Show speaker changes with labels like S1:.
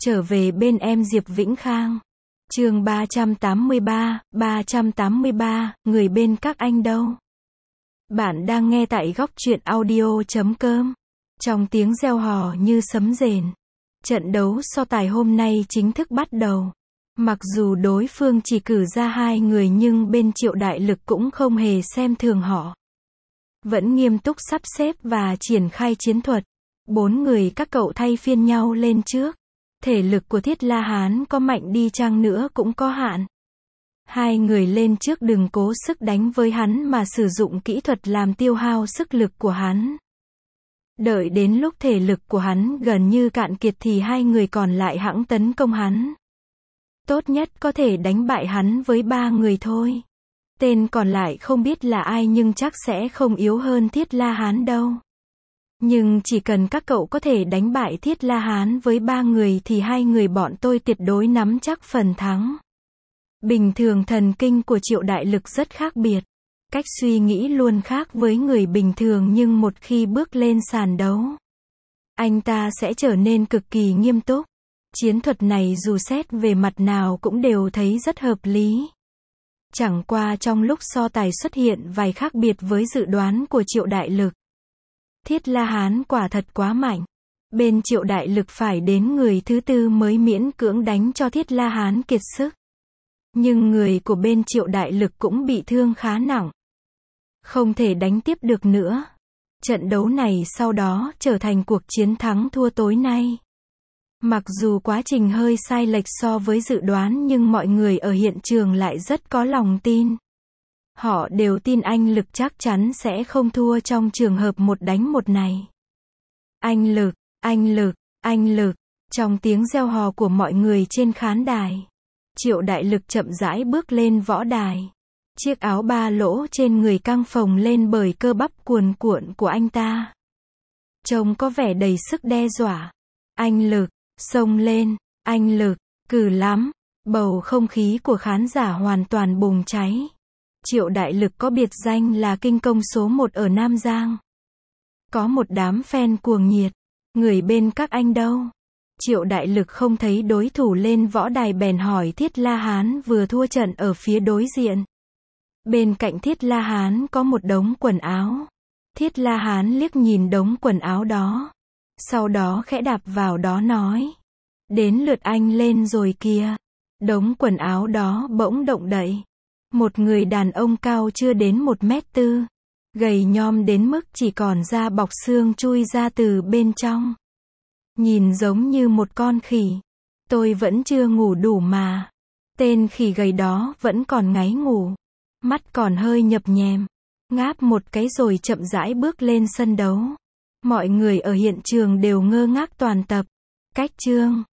S1: Trở về bên em Diệp Vĩnh Khang. Chương 383, người bên các anh đâu? Bạn đang nghe tại góc truyện audio.com. Trong tiếng reo hò như sấm rền, trận đấu so tài hôm nay chính thức bắt đầu. Mặc dù đối phương chỉ cử ra 2 người nhưng bên Triệu Đại Lực cũng không hề xem thường họ. Vẫn nghiêm túc sắp xếp và triển khai chiến thuật. 4 người các cậu thay phiên nhau lên trước. Thể lực của Thiết La Hán có mạnh đi chăng nữa cũng có hạn. 2 người lên trước đừng cố sức đánh với hắn mà sử dụng kỹ thuật làm tiêu hao sức lực của hắn. Đợi đến lúc thể lực của hắn gần như cạn kiệt thì 2 người còn lại hẵng tấn công hắn. Tốt nhất có thể đánh bại hắn với 3 người thôi. Tên còn lại không biết là ai nhưng chắc sẽ không yếu hơn Thiết La Hán đâu. Nhưng chỉ cần các cậu có thể đánh bại Thiết La Hán với 3 người thì 2 người bọn tôi tuyệt đối nắm chắc phần thắng. Bình thường thần kinh của Triệu Đại Lực rất khác biệt. Cách suy nghĩ luôn khác với người bình thường nhưng một khi bước lên sàn đấu, anh ta sẽ trở nên cực kỳ nghiêm túc. Chiến thuật này dù xét về mặt nào cũng đều thấy rất hợp lý. Chẳng qua trong lúc so tài xuất hiện vài khác biệt với dự đoán của Triệu Đại Lực. Thiết La Hán quả thật quá mạnh. Bên Triệu Đại Lực phải đến người thứ 4 mới miễn cưỡng đánh cho Thiết La Hán kiệt sức. Nhưng người của bên Triệu Đại Lực cũng bị thương khá nặng. Không thể đánh tiếp được nữa. Trận đấu này sau đó trở thành cuộc chiến thắng thua tối nay. Mặc dù quá trình hơi sai lệch so với dự đoán nhưng mọi người ở hiện trường lại rất có lòng tin. Họ đều tin anh Lực chắc chắn sẽ không thua trong trường hợp 1 đánh 1 này. Anh Lực, anh Lực, anh Lực. Trong tiếng reo hò của mọi người trên khán đài, Triệu Đại Lực chậm rãi bước lên võ đài. Chiếc áo 3 lỗ trên người căng phồng lên bởi cơ bắp cuồn cuộn của anh ta. Trông có vẻ đầy sức đe dọa. Anh Lực, xông lên, anh Lực, cừ lắm. Bầu không khí của khán giả hoàn toàn bùng cháy. Triệu Đại Lực có biệt danh là kinh công số 1 ở Nam Giang. Có một đám fan cuồng nhiệt. Người bên các anh đâu? Triệu Đại Lực không thấy đối thủ lên võ đài bèn hỏi Thiết La Hán vừa thua trận ở phía đối diện. Bên cạnh Thiết La Hán có một đống quần áo. Thiết La Hán liếc nhìn đống quần áo đó. Sau đó khẽ đạp vào đó nói. Đến lượt anh lên rồi kìa. Đống quần áo đó bỗng động đậy. Một người đàn ông cao chưa đến 1m4. Gầy nhom đến mức chỉ còn da bọc xương chui ra từ bên trong. Nhìn giống như một con khỉ. Tôi vẫn chưa ngủ đủ mà. Tên khỉ gầy đó vẫn còn ngáy ngủ. Mắt còn hơi nhập nhèm. Ngáp một cái rồi chậm rãi bước lên sân đấu. Mọi người ở hiện trường đều ngơ ngác toàn tập. Cách chương